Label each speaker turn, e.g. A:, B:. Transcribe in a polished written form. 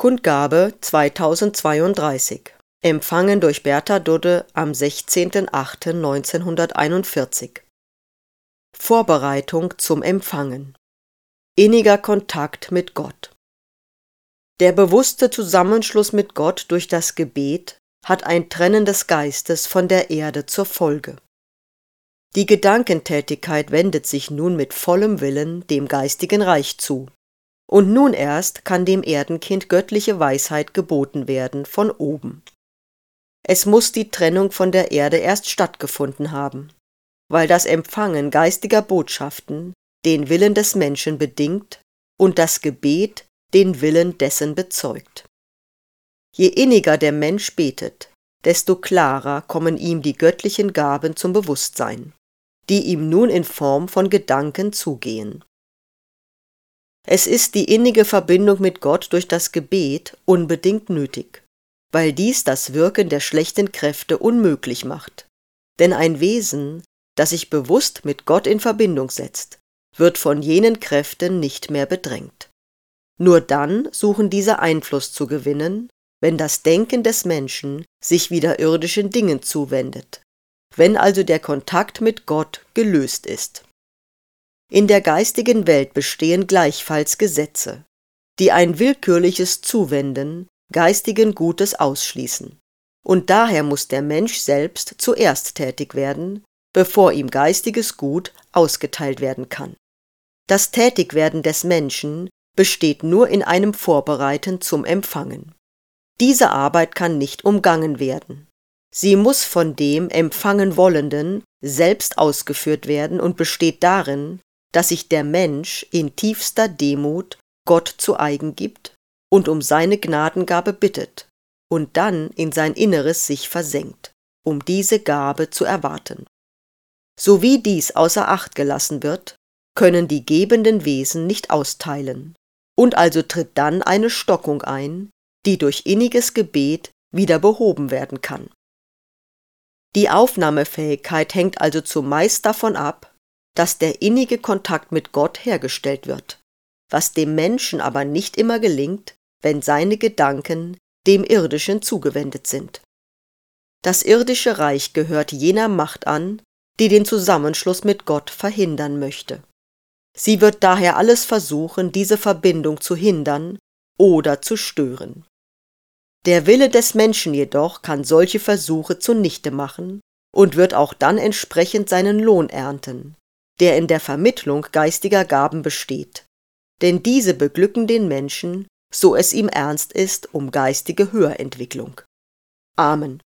A: Kundgabe 2032. Empfangen durch Bertha Dudde am 16.08.1941. Vorbereitung zum Empfangen. Inniger Kontakt mit Gott. Der bewusste Zusammenschluss mit Gott durch das Gebet hat ein Trennen des Geistes von der Erde zur Folge. Die Gedankentätigkeit wendet sich nun mit vollem Willen dem geistigen Reich zu. Und nun erst kann dem Erdenkind göttliche Weisheit geboten werden von oben. Es muss die Trennung von der Erde erst stattgefunden haben, weil das Empfangen geistiger Botschaften den Willen des Menschen bedingt und das Gebet den Willen dessen bezeugt. Je inniger der Mensch betet, desto klarer kommen ihm die göttlichen Gaben zum Bewusstsein, die ihm nun in Form von Gedanken zugehen. Es ist die innige Verbindung mit Gott durch das Gebet unbedingt nötig, weil dies das Wirken der schlechten Kräfte unmöglich macht. Denn ein Wesen, das sich bewusst mit Gott in Verbindung setzt, wird von jenen Kräften nicht mehr bedrängt. Nur dann suchen diese Einfluss zu gewinnen, wenn das Denken des Menschen sich wieder irdischen Dingen zuwendet, wenn also der Kontakt mit Gott gelöst ist. In der geistigen Welt bestehen gleichfalls Gesetze, die ein willkürliches Zuwenden geistigen Gutes ausschließen. Und daher muss der Mensch selbst zuerst tätig werden, bevor ihm geistiges Gut ausgeteilt werden kann. Das Tätigwerden des Menschen besteht nur in einem Vorbereiten zum Empfangen. Diese Arbeit kann nicht umgangen werden. Sie muss von dem empfangen Wollenden selbst ausgeführt werden und besteht darin, dass sich der Mensch in tiefster Demut Gott zu eigen gibt und um seine Gnadengabe bittet und dann in sein Inneres sich versenkt, um diese Gabe zu erwarten. Sowie dies außer Acht gelassen wird, können die gebenden Wesen nicht austeilen, und also tritt dann eine Stockung ein, die durch inniges Gebet wieder behoben werden kann. Die Aufnahmefähigkeit hängt also zumeist davon ab, dass der innige Kontakt mit Gott hergestellt wird, was dem Menschen aber nicht immer gelingt, wenn seine Gedanken dem Irdischen zugewendet sind. Das irdische Reich gehört jener Macht an, die den Zusammenschluss mit Gott verhindern möchte. Sie wird daher alles versuchen, diese Verbindung zu hindern oder zu stören. Der Wille des Menschen jedoch kann solche Versuche zunichte machen und wird auch dann entsprechend seinen Lohn ernten, der in der Vermittlung geistiger Gaben besteht, denn diese beglücken den Menschen, so es ihm ernst ist, um geistige Höherentwicklung. Amen.